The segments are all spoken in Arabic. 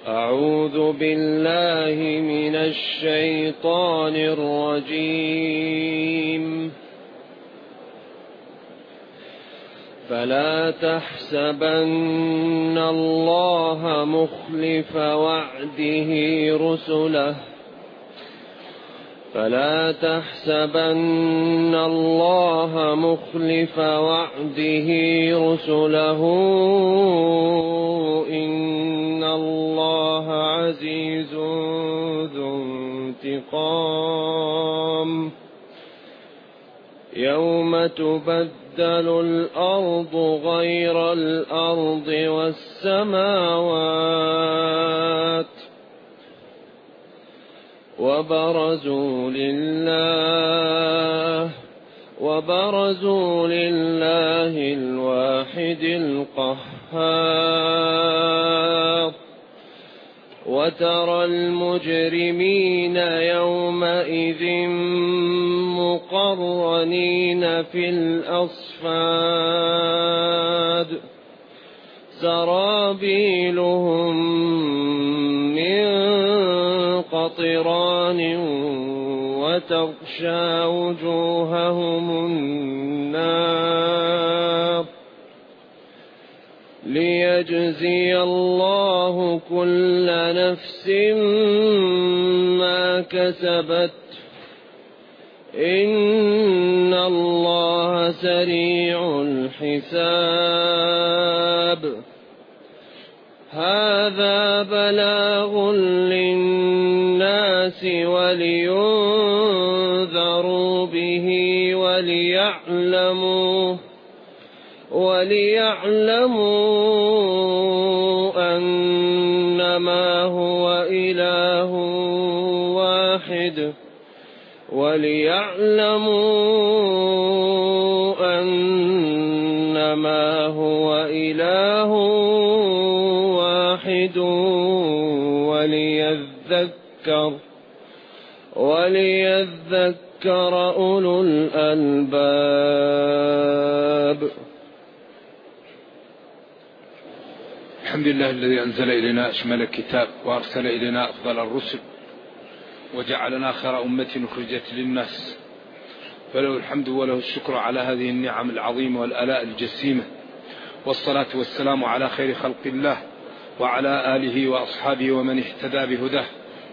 أعوذ بالله من الشيطان الرجيم. فلا تحسبن الله مخلف وعده رسله فلا تحسبن الله مخلف وعده رسله إن الله عزيز ذو انتقام. يوم تبدل الأرض غير الأرض والسماوات وبرزوا لله الواحد القهار. وترى المجرمين يومئذ مقرنين في الأصفاد سرابيلهم من قطران وتغشى وجوههم النار ليجزي الله كل نفس ما كسبت إن الله سريع الحساب. هذا بلاغ للناس ولينذروا به وليعلموا أنما هو إله واحد وليذكر أولو الألباب. الحمد لله الذي أنزل إلينا أشمل الكتاب وأرسل إلينا أفضل الرسل وجعلنا خير أمة أخرجت للناس، فله الحمد وله الشكر على هذه النعم العظيمة والآلاء الجسيمة، والصلاة والسلام على خير خلق الله وعلى آله وأصحابه ومن اهتدى بهداه.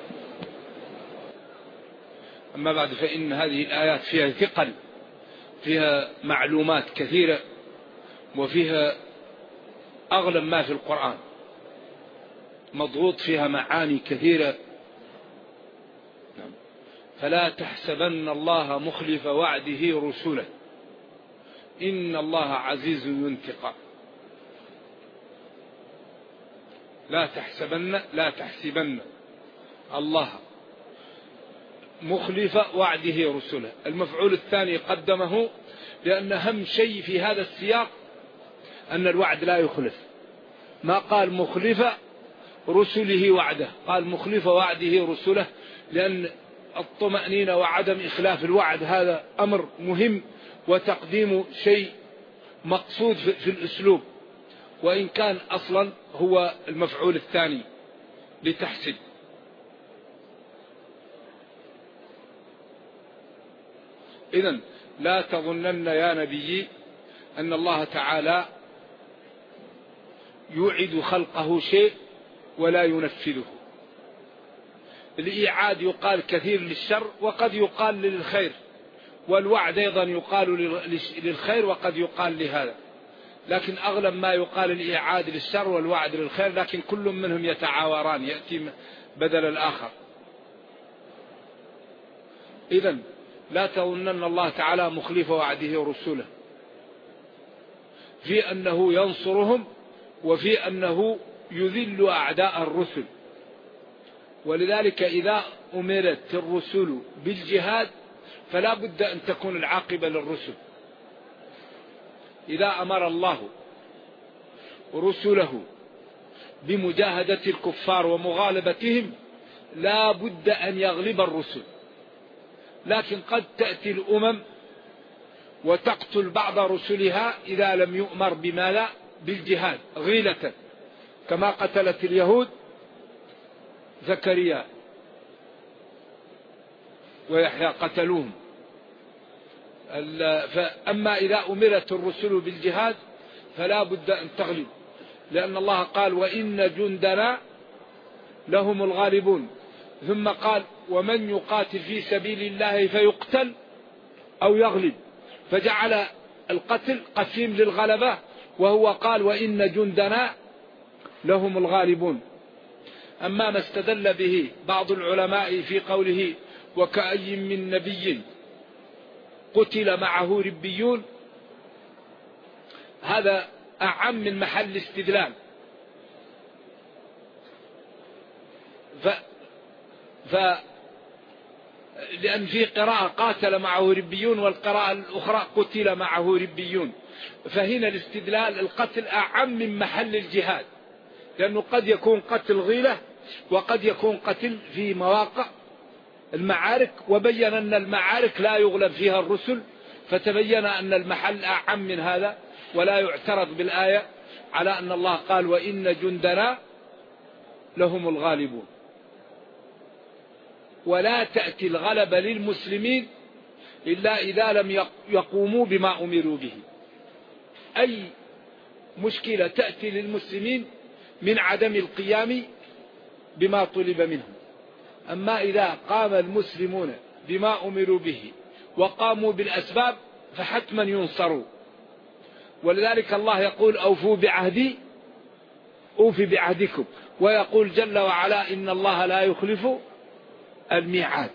أما بعد، فإن هذه الآيات فيها ثقل، فيها معلومات كثيرة، وفيها أغلب ما في القرآن، مضغوط فيها معاني كثيرة. فلا تحسبن الله مخلف وعده رسله إن الله عزيز ذو انتقام. لا تحسبن الله مخلف وعده رسله. المفعول الثاني قدمه لأن أهم شيء في هذا السياق أن الوعد لا يخلف. ما قال مخلف رسله وعده، قال مخلف وعده رسله، لأن الطمأنينة وعدم إخلاف الوعد هذا أمر مهم، وتقديم شيء مقصود في الأسلوب، وإن كان أصلا هو المفعول الثاني لتحسب. إذن لا تظنن يا نبي أن الله تعالى يوعد خلقه شيء ولا ينفذه. الإيعاد يقال كثير للشر وقد يقال للخير، والوعد أيضا يقال للخير وقد يقال لهذا، لكن أغلب ما يقال الإيعاد للشر والوعد للخير، لكن كل منهم يتعاوران، يأتي بدل الآخر. إذن لا تظنن الله تعالى مخلف وعده رسوله، في أنه ينصرهم وفي أنه يذل أعداء الرسل. ولذلك إذا أمرت الرسل بالجهاد فلا بد أن تكون العاقبة للرسل. إذا أمر الله رسله بمجاهدة الكفار ومغالبتهم لا بد أن يغلب الرسل. لكن قد تأتي الأمم وتقتل بعض رسلها إذا لم يؤمر بما لا بالجهاد غيلة، كما قتلت اليهود زكريا ويحيى قتلوهم. فأما إذا أمرت الرسل بالجهاد فلا بد أن تغلب، لأن الله قال وإن جندنا لهم الغالبون، ثم قال ومن يقاتل في سبيل الله فيقتل أو يغلب، فجعل القتل قسيم للغلبة، وهو قال وإن جندنا لهم الغالبون. أما ما استدل به بعض العلماء في قوله وكأي من نبي قتل معه ربيون، هذا أعم من محل استدلال. لأن في قراءة قاتل معه ربيون، والقراءة الأخرى قتل معه ربيون، فهنا الاستدلال القتل أعم من محل الجهاد، لأنه قد يكون قتل غيلة وقد يكون قتل في مواقع المعارك، وبين أن المعارك لا يغلب فيها الرسل، فتبين أن المحل أعم من هذا، ولا يعترض بالآية على أن الله قال وإن جندنا لهم الغالبون. ولا تأتي الغلبة للمسلمين إلا إذا لم يقوموا بما أمروا به. أي مشكلة تأتي للمسلمين من عدم القيام بما طلب منهم. أما إذا قام المسلمون بما أمروا به وقاموا بالأسباب فحتما ينصروا. ولذلك الله يقول أوفوا بعهدي أوفي بعهدكم، ويقول جل وعلا إن الله لا يخلف الميعاد.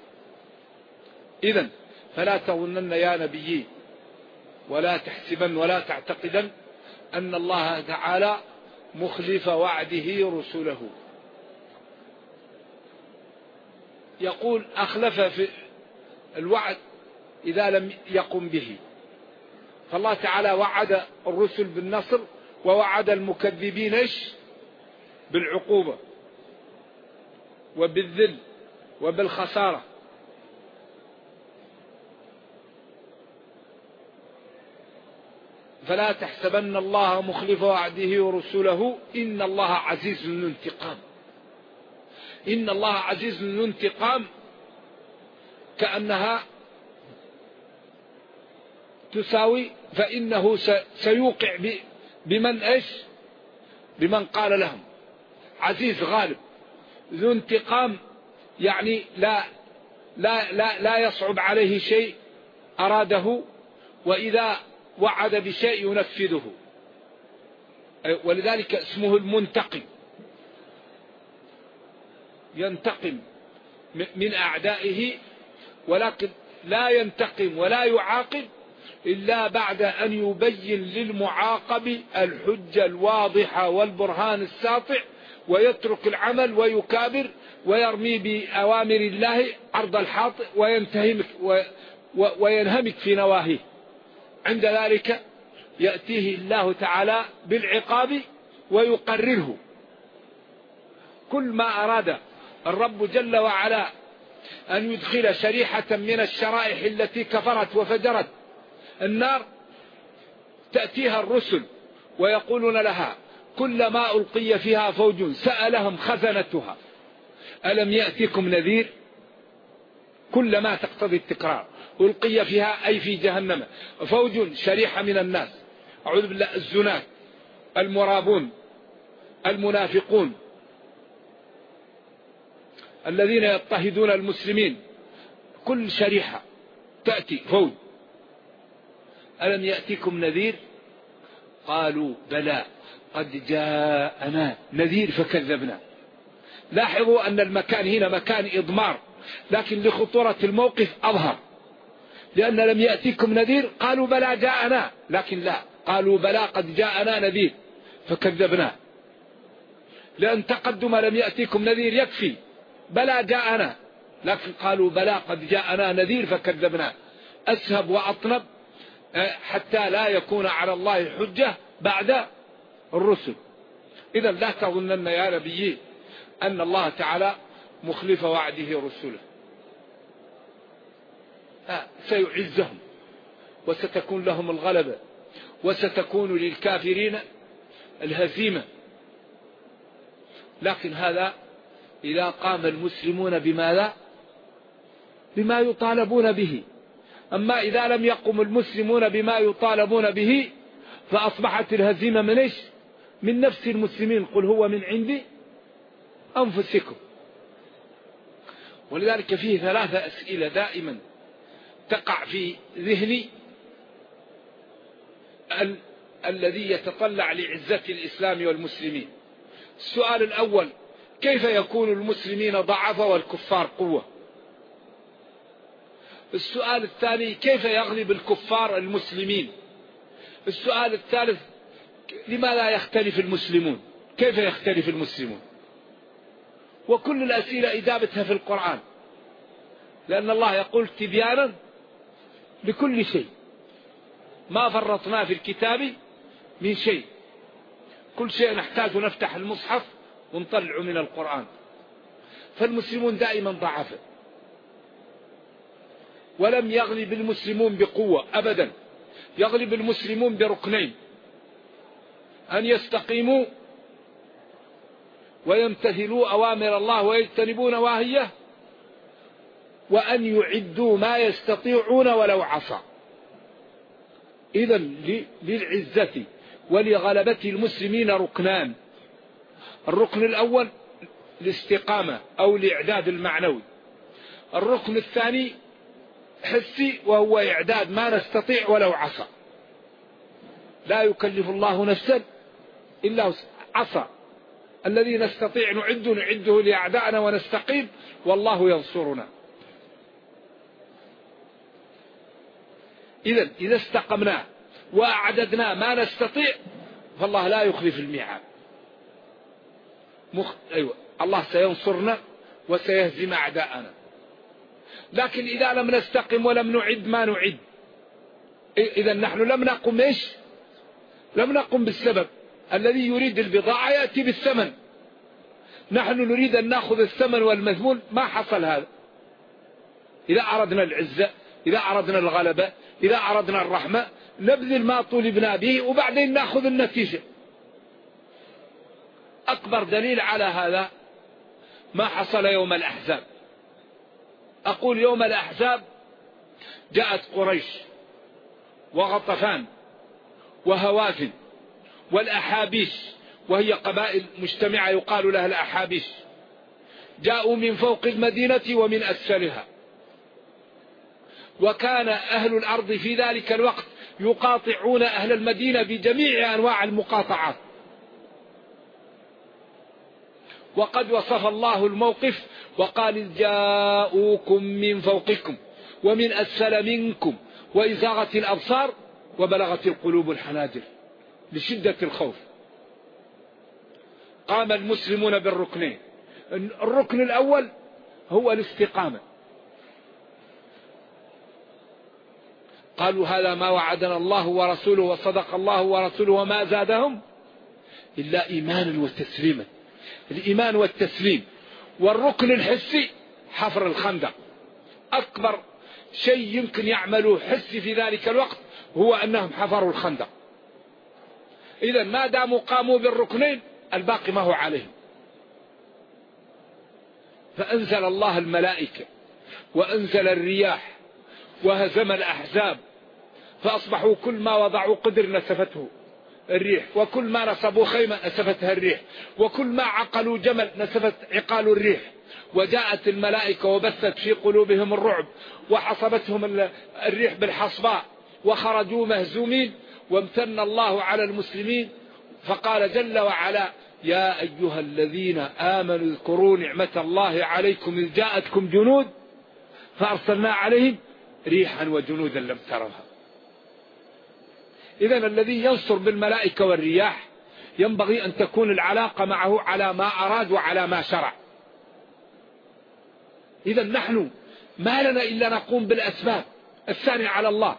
إذن فلا تظنن يا نبي ولا تحسبن ولا تعتقدن أن الله تعالى مخلف وعده رسله. يقول أخلف في الوعد إذا لم يقم به، فالله تعالى وعد الرسل بالنصر ووعد المكذبين بالعقوبة وبالذل وبالخسارة. فلا تحسبن الله مخلف وعده ورسله إن الله عزيز ذو انتقام. إن الله عزيز ذو انتقام كأنها تساوي فإنه سيوقع بمن قال لهم. عزيز غالب، ذو انتقام يعني لا يصعب عليه شيء أراده، وإذا وعد بشيء ينفذه، ولذلك اسمه المنتقم. ينتقم من أعدائه، ولكن لا ينتقم ولا يعاقب إلا بعد أن يبين للمعاقب الحجة الواضحة والبرهان الساطع، ويترك العمل ويكابر ويرمي بأوامر الله عرض الحاطئ وينهمك في نواهيه. عند ذلك يأتيه الله تعالى بالعقاب ويقرره. كل ما أراد الرب جل وعلا أن يدخل شريحة من الشرائح التي كفرت وفجرت النار، تأتيها الرسل ويقولون لها كلما ألقي فيها فوج سألهم خزنتها ألم يأتكم نذير. كلما تقتضي التكرار. ألقي فيها أي في جهنم فوج، شريحة من الناس، أعوذ بالله، الزنات، المرابون، المنافقون، الذين يضطهدون المسلمين، كل شريحة تأتي فوج. ألم يأتكم نذير؟ قالوا بلى قد جاءنا نذير فكذبنا. لاحظوا أن المكان هنا مكان إضمار، لكن لخطورة الموقف أظهر، لأن لم يأتكم نذير قالوا بلى جاءنا، لكن لا، قالوا بلى قد جاءنا نذير فكذبنا. لأن تقدم لم يأتكم نذير يكفي، بلى جاءنا، لكن قالوا بلى قد جاءنا نذير فكذبنا. أسهب وأطنب حتى لا يكون على الله حجة بعد الرسل. إذا لا تظنن يا نبي أن الله تعالى مخلف وعده رسله. سيعزهم وستكون لهم الغلبة، وستكون للكافرين الهزيمة. لكن هذا إذا قام المسلمون بماذا؟ بما يطالبون به. أما إذا لم يقم المسلمون بما يطالبون به فأصبحت الهزيمة من إيش؟ من نفس المسلمين. قل هو من عند أنفسكم. ولذلك فيه 3 أسئلة دائما تقع في ذهني الذي يتطلع لعزة الإسلام والمسلمين. السؤال الأول: كيف يكون المسلمين ضعفا والكفار قوة؟ السؤال الثاني: كيف يغلب الكفار المسلمين؟ السؤال الثالث: لماذا يختلف المسلمون؟ كيف يختلف المسلمون؟ وكل الأسئلة إجابتها في القرآن، لأن الله يقول تبيانا لكل شيء، ما فرطنا في الكتاب من شيء. كل شيء نحتاج نفتح المصحف ونطلع من القرآن. فالمسلمون دائما ضعفا، ولم يغلب المسلمون بقوة أبدا. يغلب المسلمون بركنين: أن يستقيموا ويمتثلوا أوامر الله ويجتنبوا نواهيه، وأن يعدوا ما يستطيعون ولو عصى. إذن للعزة ولغلبة المسلمين ركنان: الركن الأول الاستقامة أو الإعداد المعنوي، الركن الثاني حسي وهو إعداد ما نستطيع ولو عصى. لا يكلف الله نفسا إلا عصى. الذي نستطيع نعده لأعدائنا ونستقيم، والله ينصرنا. إذا استقمنا وأعددنا ما نستطيع فالله لا يخلف الميعاد. أيوة، الله سينصرنا وسيهزم أعداءنا. لكن إذا لم نستقم ولم نعد ما نعد، إذا نحن لم نقم إيش؟ لم نقم بالسبب. الذي يريد البضاعة يأتي بالثمن، نحن نريد أن نأخذ الثمن والمثمون، ما حصل هذا. إذا أردنا العزة، إذا أردنا الغلبة، إذا أردنا الرحمة، نبذل ما طلبنا به وبعدين نأخذ النتيجة. أكبر دليل على هذا ما حصل يوم الأحزاب. أقول يوم الأحزاب جاءت قريش وغطفان وهوازن والأحابيش، وهي قبائل مجتمعة يقال لها الأحابيش، جاءوا من فوق المدينة ومن أسفلها. وكان أهل الأرض في ذلك الوقت يقاطعون أهل المدينة بجميع أنواع المقاطعات. وقد وصف الله الموقف وقال: جاءوكم من فوقكم ومن أسفل منكم وإذ زاغت الأبصار وبلغت القلوب الحناجر لشدة الخوف. قام المسلمون بالركنين. الركن الأول هو الاستقامة. قالوا: هذا ما وعدنا الله ورسوله وصدق الله ورسوله وما زادهم إلا إيمانا وتسليما. الإيمان والتسليم. والركن الحسي حفر الخندق. أكبر شيء يمكن يعملوه حسي في ذلك الوقت هو أنهم حفروا الخندق. إذا ما داموا قاموا بالركنين الباقي ما هو عليهم. فأنزل الله الملائكة وأنزل الرياح وهزم الأحزاب، فأصبحوا كل ما وضعوا قدر نسفته الريح، وكل ما نصبوا خيمة نسفتها الريح، وكل ما عقلوا جمل نسفت عقال الريح. وجاءت الملائكة وبثت في قلوبهم الرعب وحصبتهم الريح بالحصباء وخرجوا مهزومين. وامتن الله على المسلمين فقال جل وعلا: يا أيها الذين آمنوا اذكروا نعمة الله عليكم إذ جاءتكم جنود فأرسلنا عليهم ريحا وجنودا لم تروها. إذن الذي ينصر بالملائكة والرياح ينبغي أن تكون العلاقة معه على ما أراد وعلى ما شرع. إذن نحن ما لنا إلا نقوم بالأسباب، الثاني على الله.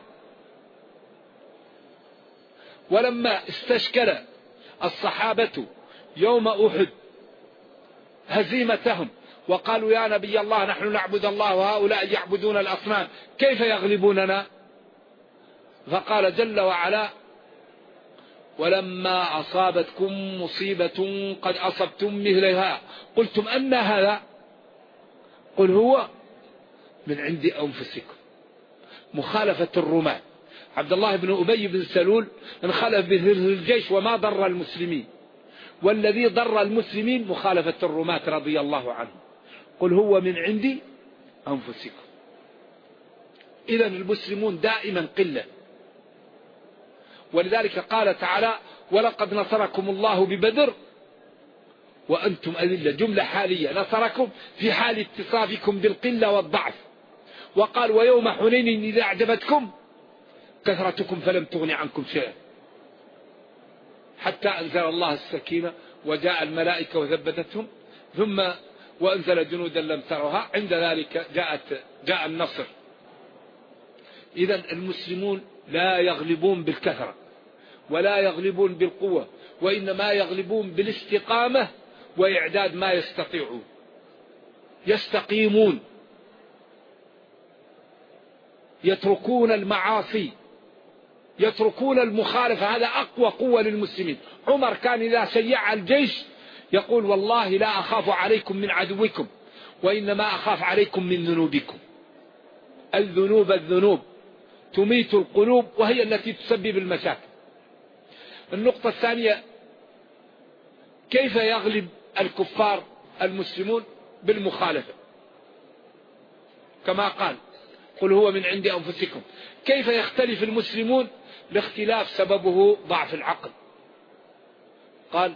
ولما استشكل الصحابة يوم أحد هزيمتهم وقالوا: يا نبي الله نحن نعبد الله وهؤلاء يعبدون الأصنام، كيف يغلبوننا؟ فقال جل وعلا: ولما أصابتكم مصيبة قد أصبتم مثلها قلتم أن هذا قل هو من عند أنفسكم. مخالفة الرماة. عبد الله بن أبي بن سلول انخلف به الجيش وما ضر المسلمين، والذي ضر المسلمين مخالفة الرماة رضي الله عنهم. قل هو من عند أنفسكم. إذن المسلمون دائما قلة، ولذلك قال تعالى ولقد نصركم الله ببدر وأنتم أذلة، جملة حالية، نصركم في حال اتصافكم بالقلة والضعف. وقال ويوم حنين إذا أعجبتكم كثرتكم فلم تغن عنكم شيئا، حتى أنزل الله السكينة وجاء الملائكة وثبتتهم، ثم وأنزل جنودا لم تروها، عند ذلك جاء النصر. إذن المسلمون لا يغلبون بالكثرة ولا يغلبون بالقوة، وإنما يغلبون بالاستقامة وإعداد ما يستطيعون. يستقيمون، يتركون المعاصي، يتركون المخالفة. هذا أقوى قوة للمسلمين. عمر كان إذا شيع الجيش يقول والله لا أخاف عليكم من عدوكم وإنما أخاف عليكم من ذنوبكم. الذنوب تميت القلوب وهي التي تسبب المشاكل. النقطة الثانية، كيف يغلب الكفار المسلمون؟ بالمخالفة، كما قال قل هو من عند أنفسكم. كيف يختلف المسلمون؟ الاختلاف سببه ضعف العقل. قال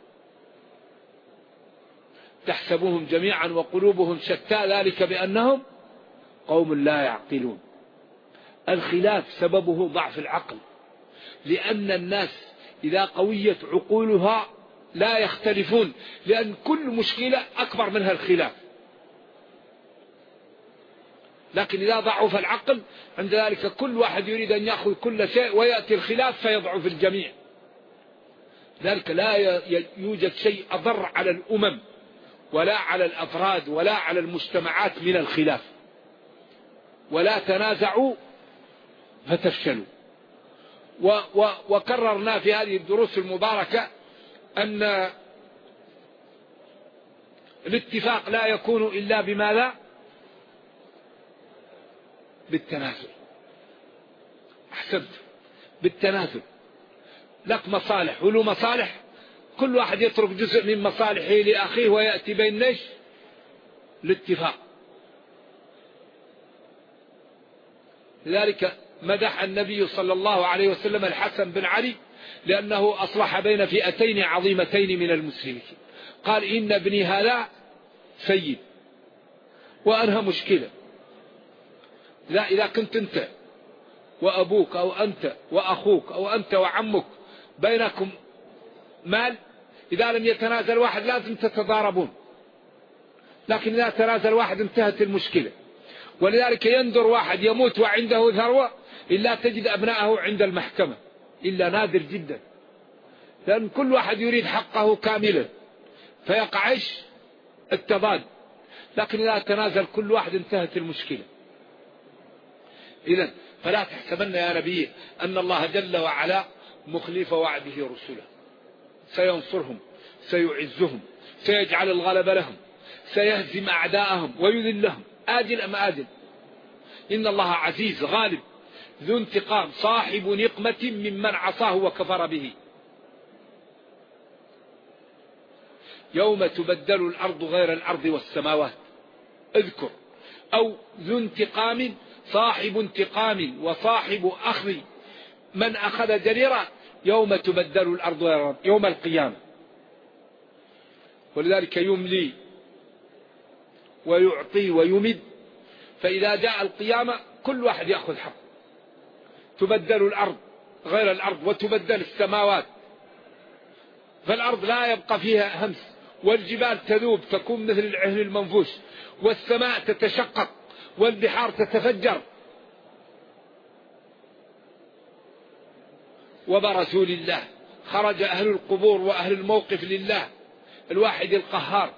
تحسبوهم جميعا وقلوبهم شتى ذلك بأنهم قوم لا يعقلون. الخلاف سببه ضعف العقل، لأن الناس إذا قويت عقولها لا يختلفون، لأن كل مشكلة أكبر منها الخلاف. لكن إذا ضعف العقل عند ذلك كل واحد يريد أن يأخذ كل شيء ويأتي الخلاف فيضعف الجميع. ذلك لا يوجد شيء أضر على الأمم ولا على الأفراد ولا على المجتمعات من الخلاف. ولا تنازعوا فتفشلوا. وكررنا في هذه الدروس المباركة أن الاتفاق لا يكون إلا بماذا؟ بالتنازل. أحسنت، بالتنازل. لك مصالح ولو مصالح، كل واحد يترك جزء من مصالحه لأخيه ويأتي بين ليش؟ الاتفاق. لذلك مدح النبي صلى الله عليه وسلم الحسن بن علي لأنه أصلح بين فئتين عظيمتين من المسلمين. قال إن ابني هذا سيد وأنهى مشكلة. لا، إذا كنت أنت وأبوك أو أنت وأخوك أو أنت وعمك بينكم مال، إذا لم يتنازل واحد لازم تتضاربون، لكن إذا تنازل واحد انتهت المشكلة. ولذلك يندر واحد يموت وعنده ثروة إلا تجد أبنائه عند المحكمة، إلا نادر جدا، لأن كل واحد يريد حقه كاملا فيقع التضاد. لكن إذا تنازل كل واحد انتهت المشكلة. إذن فلا تحسبن يا نبي أن الله جل وعلا مخلف وعده رسله، سينصرهم، سيعزهم، سيجعل الغلب لهم، سيهزم أعداءهم ويذلهم آجل أم آجل. إن الله عزيز غالب ذو انتقام صاحب نقمة ممن عصاه وكفر به. يوم تبدل الأرض غير الأرض والسماوات. اذكر. أو ذو انتقام، صاحب انتقام وصاحب أخذ من أخذ جريرا. يوم تبدل الأرض غير الأرض، يوم القيامة. ولذلك يملي ويعطي ويمد، فإذا جاء القيامة كل واحد يأخذ حق. تبدل الأرض غير الأرض وتبدل السماوات، فالأرض لا يبقى فيها همس، والجبال تذوب تكون مثل العهن المنفوش، والسماء تتشقق والبحار تتفجر. وبرسول الله خرج أهل القبور وأهل الموقف لله الواحد القهار.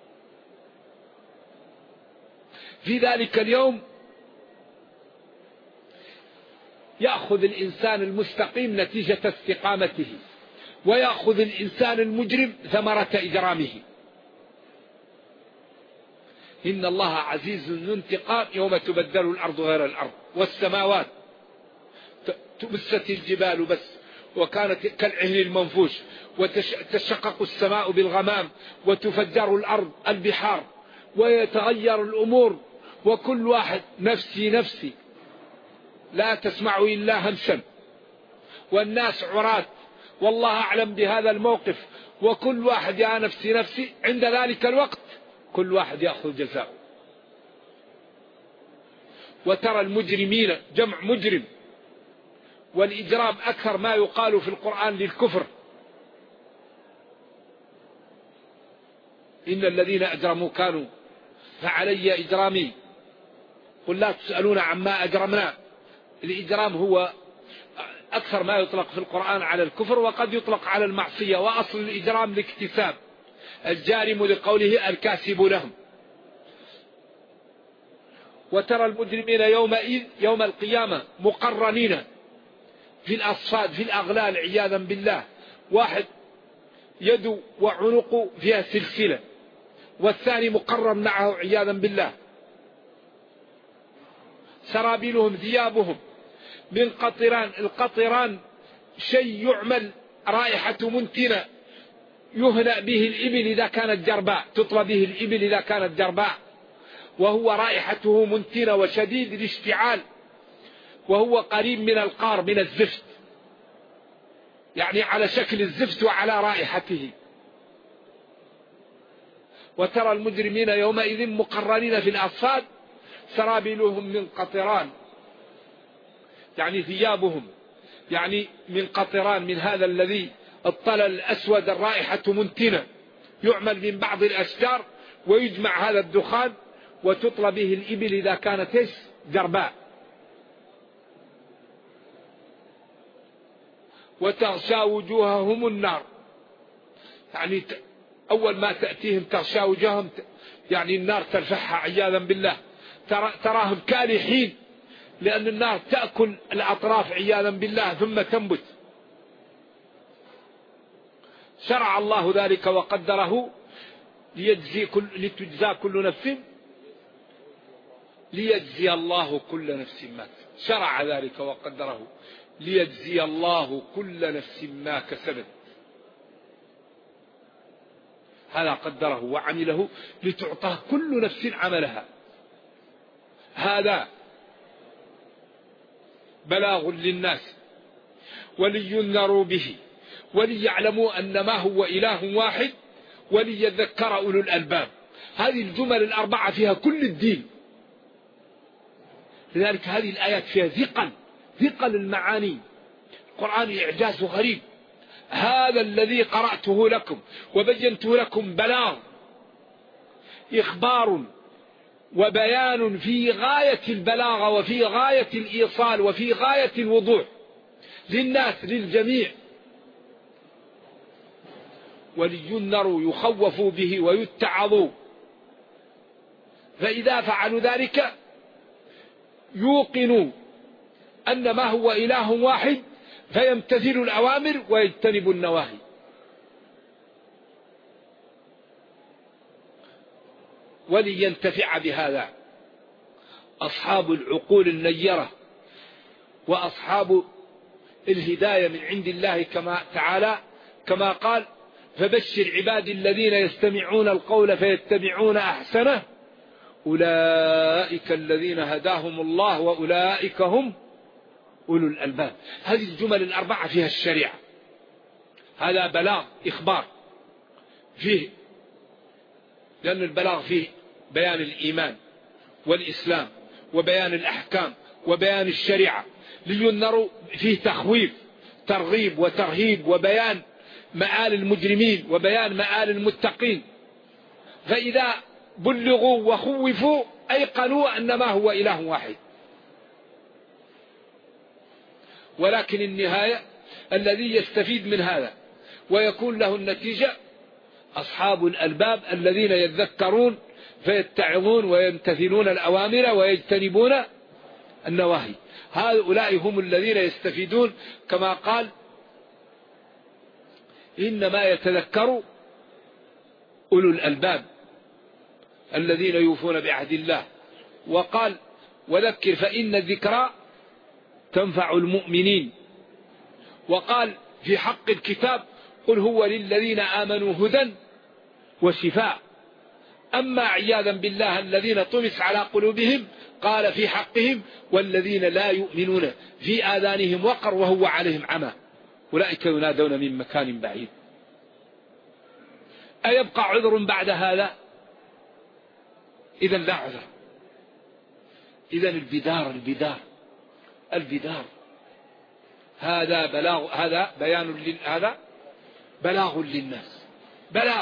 في ذلك اليوم يأخذ الإنسان المستقيم نتيجة استقامته، ويأخذ الإنسان المجرم ثمرة إجرامه. إن الله عزيز ذو انتقام يوم تبدل الأرض غير الأرض والسماوات تبست الجبال بس وكانت كالعهن المنفوش وتشقق السماء بالغمام وتفجر الأرض البحار ويتغير الأمور وكل واحد نفسي نفسي لا تسمع إلا همسا والناس عراة والله أعلم بهذا الموقف وكل واحد يا نفسي نفسي. عند ذلك الوقت كل واحد يأخذ جزاءه. وترى المجرمين جمع مجرم، والإجرام أكثر ما يقال في القرآن للكفر. إن الذين أجرموا كانوا فعلي إجرامي قل لا تسألون عما أجرمنا. الإجرام هو أكثر ما يطلق في القرآن على الكفر وقد يطلق على المعصية، وأصل الإجرام الاكتساب، الجارم لقوله الكاسب لهم. وترى المجرمين يوم القيامة مقرنين في الأصفاد في الأغلال عياذا بالله، واحد يد وعنق فيها سلسلة والثاني مقرن معه عياذا بالله. سرابيلهم ثيابهم من قطران. القطران شيء يعمل رائحة منتنة يهنأ به الإبل إذا كانت جرباء، تطلى به الإبل إذا كانت جرباء، وهو رائحته منتنة وشديد الاشتعال، وهو قريب من القار من الزفت، يعني على شكل الزفت وعلى رائحته. وترى المجرمين يومئذ مقرنين في الأصفاد سرابيلهم من قطران، يعني ثيابهم يعني من قطران، من هذا الذي الطلل الأسود الرائحة منتنة يعمل من بعض الأشجار ويجمع هذا الدخان وتطلى به الإبل إذا كانت جرباء. وتغشى وجوههم النار، يعني أول ما تأتيهم تغشى وجوههم يعني النار تلفحها عياذا بالله، تراهم كالحين لأن النار تأكل الأطراف عياذا بالله ثم تنبت. شرع الله ذلك وقدره لتجزى كل نفس، ليجزي الله كل نفس ما كسبت. شرع ذلك وقدره ليجزي الله كل نفس ما كسبت. هذا قدره وعمله لتعطى كل نفس عملها. هذا بلاغ للناس ولينذروا به وليعلموا أن ما هو إله واحد وليذكر أولو الألباب. هذه الجمل الأربعة فيها كل الدين، لذلك هذه الآيات فيها ثقل المعاني. القرآن إعجاز غريب. هذا الذي قرأته لكم وبينته لكم بلاغ، إخبار وبيان في غاية البلاغة وفي غاية الإيصال وفي غاية الوضوح للناس للجميع. ولينذروا يخوفوا به ويتعظوا، فإذا فعلوا ذلك يوقنوا أن ما هو إله واحد فيمتثلوا الأوامر ويجتنبوا النواهي. ولينتفع بهذا أصحاب العقول النيرة وأصحاب الهداية من عند الله كما قال فبشر عبادي الذين يستمعون القول فيتبعون أحسنه أولئك الذين هداهم الله وأولئك هم أولو الألباب. هذه الجمل الأربعة فيها الشريعة. هذا بلاغ إخبار فيه، لأن البلاغ فيه بيان الإيمان والإسلام وبيان الأحكام وبيان الشريعة. لينذروا فيه تخويف ترغيب وترهيب وبيان مآل المجرمين وبيان مآل المتقين. فإذا بلغوا وخوفوا أيقنوا أن ما هو إله واحد. ولكن النهاية الذي يستفيد من هذا ويكون له النتيجة أصحاب الألباب الذين يذكرون فيتعظون ويمتثلون الأوامر ويجتنبون النواهي. هؤلاء هم الذين يستفيدون، كما قال إنما يتذكر أولو الألباب الذين يوفون بعهد الله. وقال وذكر فإن الذكرى تنفع المؤمنين. وقال في حق الكتاب قل هو للذين آمنوا هدى وشفاء. أما عياذا بالله الذين طمس على قلوبهم قال في حقهم والذين لا يؤمنون في آذانهم وقر وهو عليهم عمى أولئك ينادون من مكان بعيد. أيبقى عذر بعد هذا؟ إذا لا عذر. إذا البدار هذا بلاغ، هذا بيان، هذا بلاغ للناس، بلاغ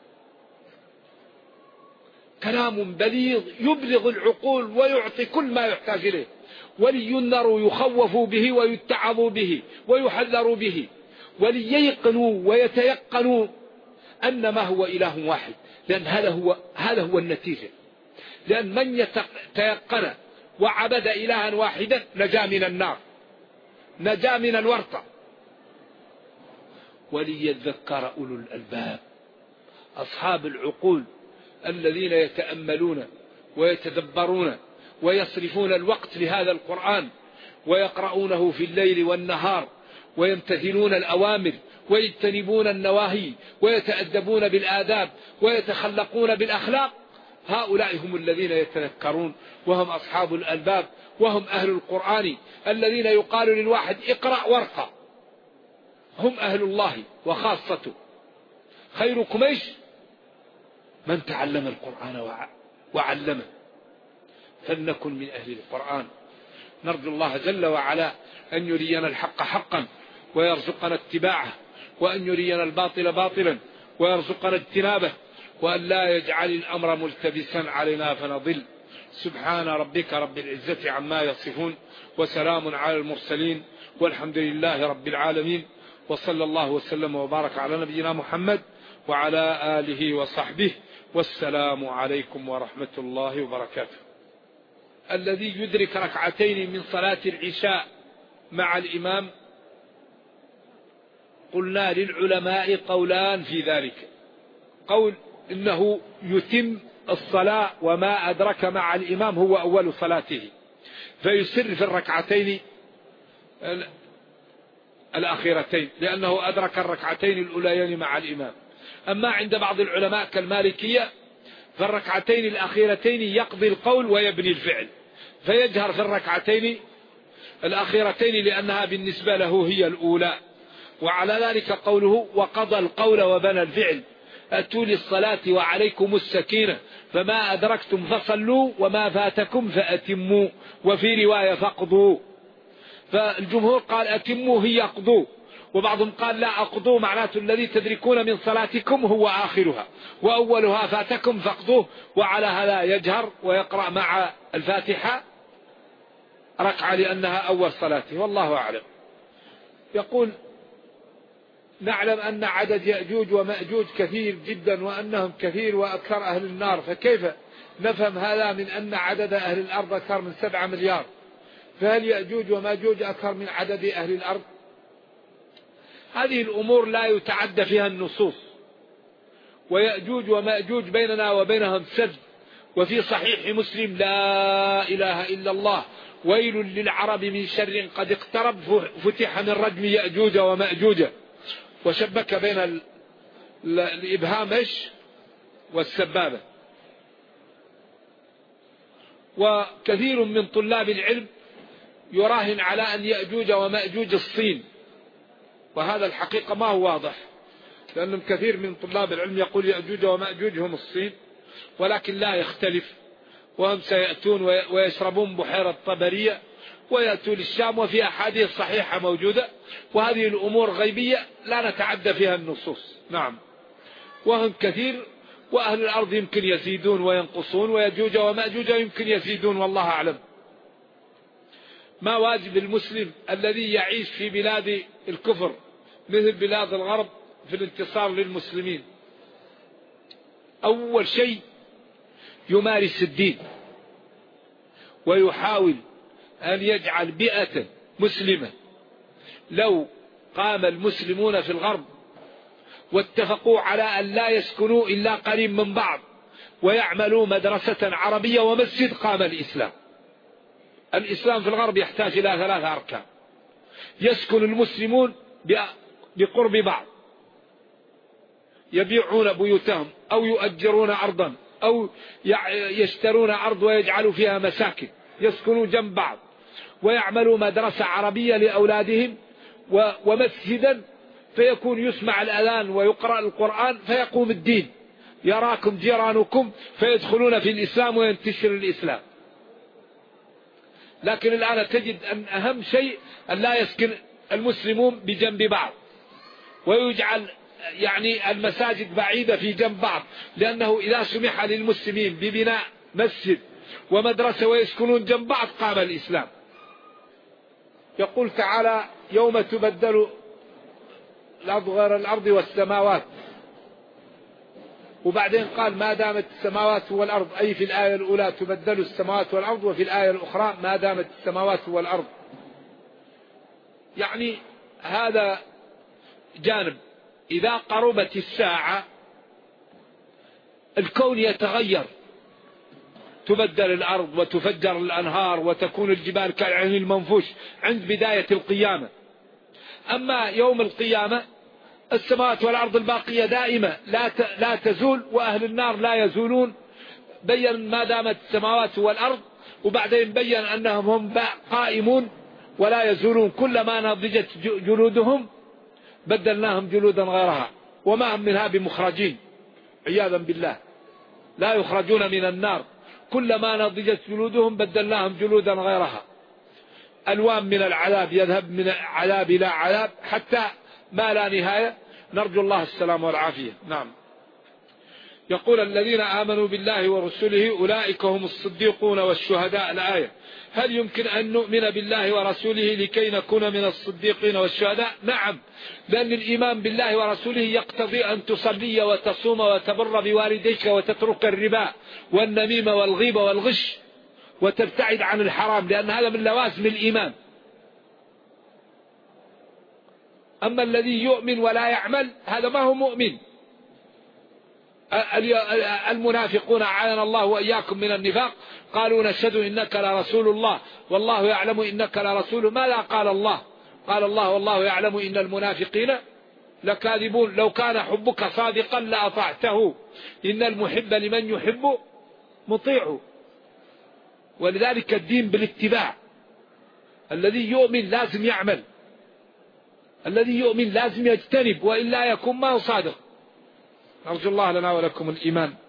كلام بليغ يبلغ العقول ويعطي كل ما يحتاج إليه، ولينذروا يخوفوا به ويتعظوا به ويحذروا به، ولييقنوا ويتيقنوا أن ما هو إله واحد، لأن هذا هو النتيجة. لأن من يتيقن وعبد إلها واحدا نجا من النار، نجا من الورطة. وليذكر أولو الألباب أصحاب العقول الذين يتأملون ويتدبرون ويصرفون الوقت لهذا القرآن ويقرؤونه في الليل والنهار ويمتثلون الأوامر ويجتنبون النواهي ويتأدبون بالآداب ويتخلقون بالأخلاق. هؤلاء هم الذين يتذكرون وهم أصحاب الألباب وهم أهل القرآن الذين يقال للواحد اقرأ وارقى. هم أهل الله وخاصته. خيركم ايش؟ من تعلم القرآن وعلمه. فلنكن من أهل القرآن. نرجو الله جل وعلا أن يرينا الحق حقا ويرزقنا اتباعه، وأن يرينا الباطل باطلا ويرزقنا اجتنابه، وأن لا يجعل الأمر ملتبسا علينا فنضل. سبحان ربك رب العزة عما يصفون وسلام على المرسلين والحمد لله رب العالمين، وصلى الله وسلم وبارك على نبينا محمد وعلى آله وصحبه، والسلام عليكم ورحمة الله وبركاته. الذي يدرك ركعتين من صلاة العشاء مع الإمام، قلنا للعلماء قولان في ذلك. قول إنه يتم الصلاة وما أدرك مع الإمام هو أول صلاته، فيسر في الركعتين الأخيرتين لأنه أدرك الركعتين الأوليين مع الإمام. أما عند بعض العلماء كالمالكية فالركعتين الأخيرتين يقضي القول ويبني الفعل، فيجهر في الركعتين الأخيرتين لأنها بالنسبة له هي الأولى. وعلى ذلك قوله وقضى القول وبنى الفعل. أتوا للصلاة وعليكم السكينة فما أدركتم فصلوا وما فاتكم فأتموا، وفي رواية فاقضوا. فالجمهور قال أتموا هي أقضوا، وبعضهم قال لا أقضوا معناته الذي تدركون من صلاتكم هو آخرها وأولها فاتكم فاقضوه. وعلى هذا يجهر ويقرأ مع الفاتحة ركعة لأنها أول صلاته، والله أعلم. يقول نعلم أن عدد يأجوج ومأجوج كثير جدا وأنهم كثير وأكثر أهل النار، فكيف نفهم هذا من أن عدد أهل الأرض أكثر من 7 مليار؟ فهل يأجوج ومأجوج أكثر من عدد أهل الأرض؟ هذه الأمور لا يتعدى فيها النصوص. ويأجوج ومأجوج بيننا وبينهم سد. وفي صحيح مسلم لا إله إلا الله ويل للعرب من شر قد اقترب فتح من رجم يأجوج ومأجوج. وشبك بين الإبهام والسبابة. وكثير من طلاب العلم يراهن على أن يأجوج ومأجوج الصين، وهذا الحقيقة ما هو واضح، لأن كثير من طلاب العلم يقول يأجوج ومأجوج هم الصين، ولكن لا يختلف، وهم سيأتون ويشربون بحيرة طبرية ويأتوا للشام، وفي أحاديث صحيحة موجودة. وهذه الأمور غيبية لا نتعدى فيها النصوص. نعم، وهم كثير، وأهل الأرض يمكن يزيدون وينقصون، ويأجوج ومأجوج يمكن يزيدون، والله أعلم. ما واجب المسلم الذي يعيش في بلاد الكفر مثل بلاد الغرب في الانتصار للمسلمين؟ أول شيء يمارس الدين ويحاول أن يجعل بيئة مسلمة. لو قام المسلمون في الغرب واتفقوا على أن لا يسكنوا إلا قريب من بعض ويعملوا مدرسة عربية ومسجد، قام الإسلام. الإسلام في الغرب يحتاج إلى 3 أركان: يسكن المسلمون بقرب بعض، يبيعون بيوتهم أو يؤجرون أرضا أو يشترون أرض ويجعلوا فيها مساكن، يسكنوا جنب بعض، ويعملوا مدرسة عربية لأولادهم ومسجدا فيكون يسمع الأذان ويقرأ القرآن فيقوم الدين، يراكم جيرانكم فيدخلون في الإسلام وينتشر الإسلام. لكن الآن تجد أن أهم شيء أن لا يسكن المسلمون بجنب بعض، ويجعل يعني المساجد بعيدة في جنب بعض، لأنه إذا سمح للمسلمين ببناء مسجد ومدرسة ويسكنون جنب بعض قام الإسلام. يقول تعالى: يوم تبدل الأرض غير الأرض والسماوات، وبعدين قال: ما دامت السماوات والأرض، أي في الآية الأولى تبدل السماوات والأرض، وفي الآية الأخرى ما دامت السماوات والأرض. يعني هذا جانب. إذا قربت الساعة الكون يتغير، تبدل الأرض وتفجر الأنهار وتكون الجبال كالعهن المنفوش عند بداية القيامة. أما يوم القيامة السماوات والأرض الباقية دائمة لا تزول، وأهل النار لا يزولون. بين ما دامت السماوات والأرض، وبعدين بين أنهم هم قائمون ولا يزولون، كلما نضجت جلودهم بدلناهم جلودا غيرها وما هم منها بمخرجين، عياذا بالله، لا يخرجون من النار. كلما نضجت جلودهم بدلناهم جلودا غيرها. ألوان من العذاب، يذهب من عذاب إلى عذاب حتى ما لا نهاية. نرجو الله السلام والعافية. نعم. يقول: الذين آمنوا بالله ورسله أولئك هم الصديقون والشهداء. الآية: هل يمكن أن نؤمن بالله ورسوله لكي نكون من الصديقين والشهداء؟ نعم، لأن الإيمان بالله ورسوله يقتضي أن تصلي وتصوم وتبر بوالديك وتترك الربا والنميمة والغيبة والغش وتبتعد عن الحرام، لأن هذا من لوازم الإيمان. أما الذي يؤمن ولا يعمل هذا ما هو مؤمن. المنافقون أعاذنا الله وإياكم من النفاق قالوا: نشهد إنك لرسول الله والله يعلم إنك لرسوله. ماذا قال الله؟ قال الله: والله يعلم إن المنافقين لكاذبون. لو كان حبك صادقا لأطعته، إن المحب لمن يحب مطيع. ولذلك الدين بالاتباع. الذي يؤمن لازم يعمل، الذي يؤمن لازم يجتنب، وإلا يكون ما هو صادق. نرجو الله لنا ولكم الإيمان.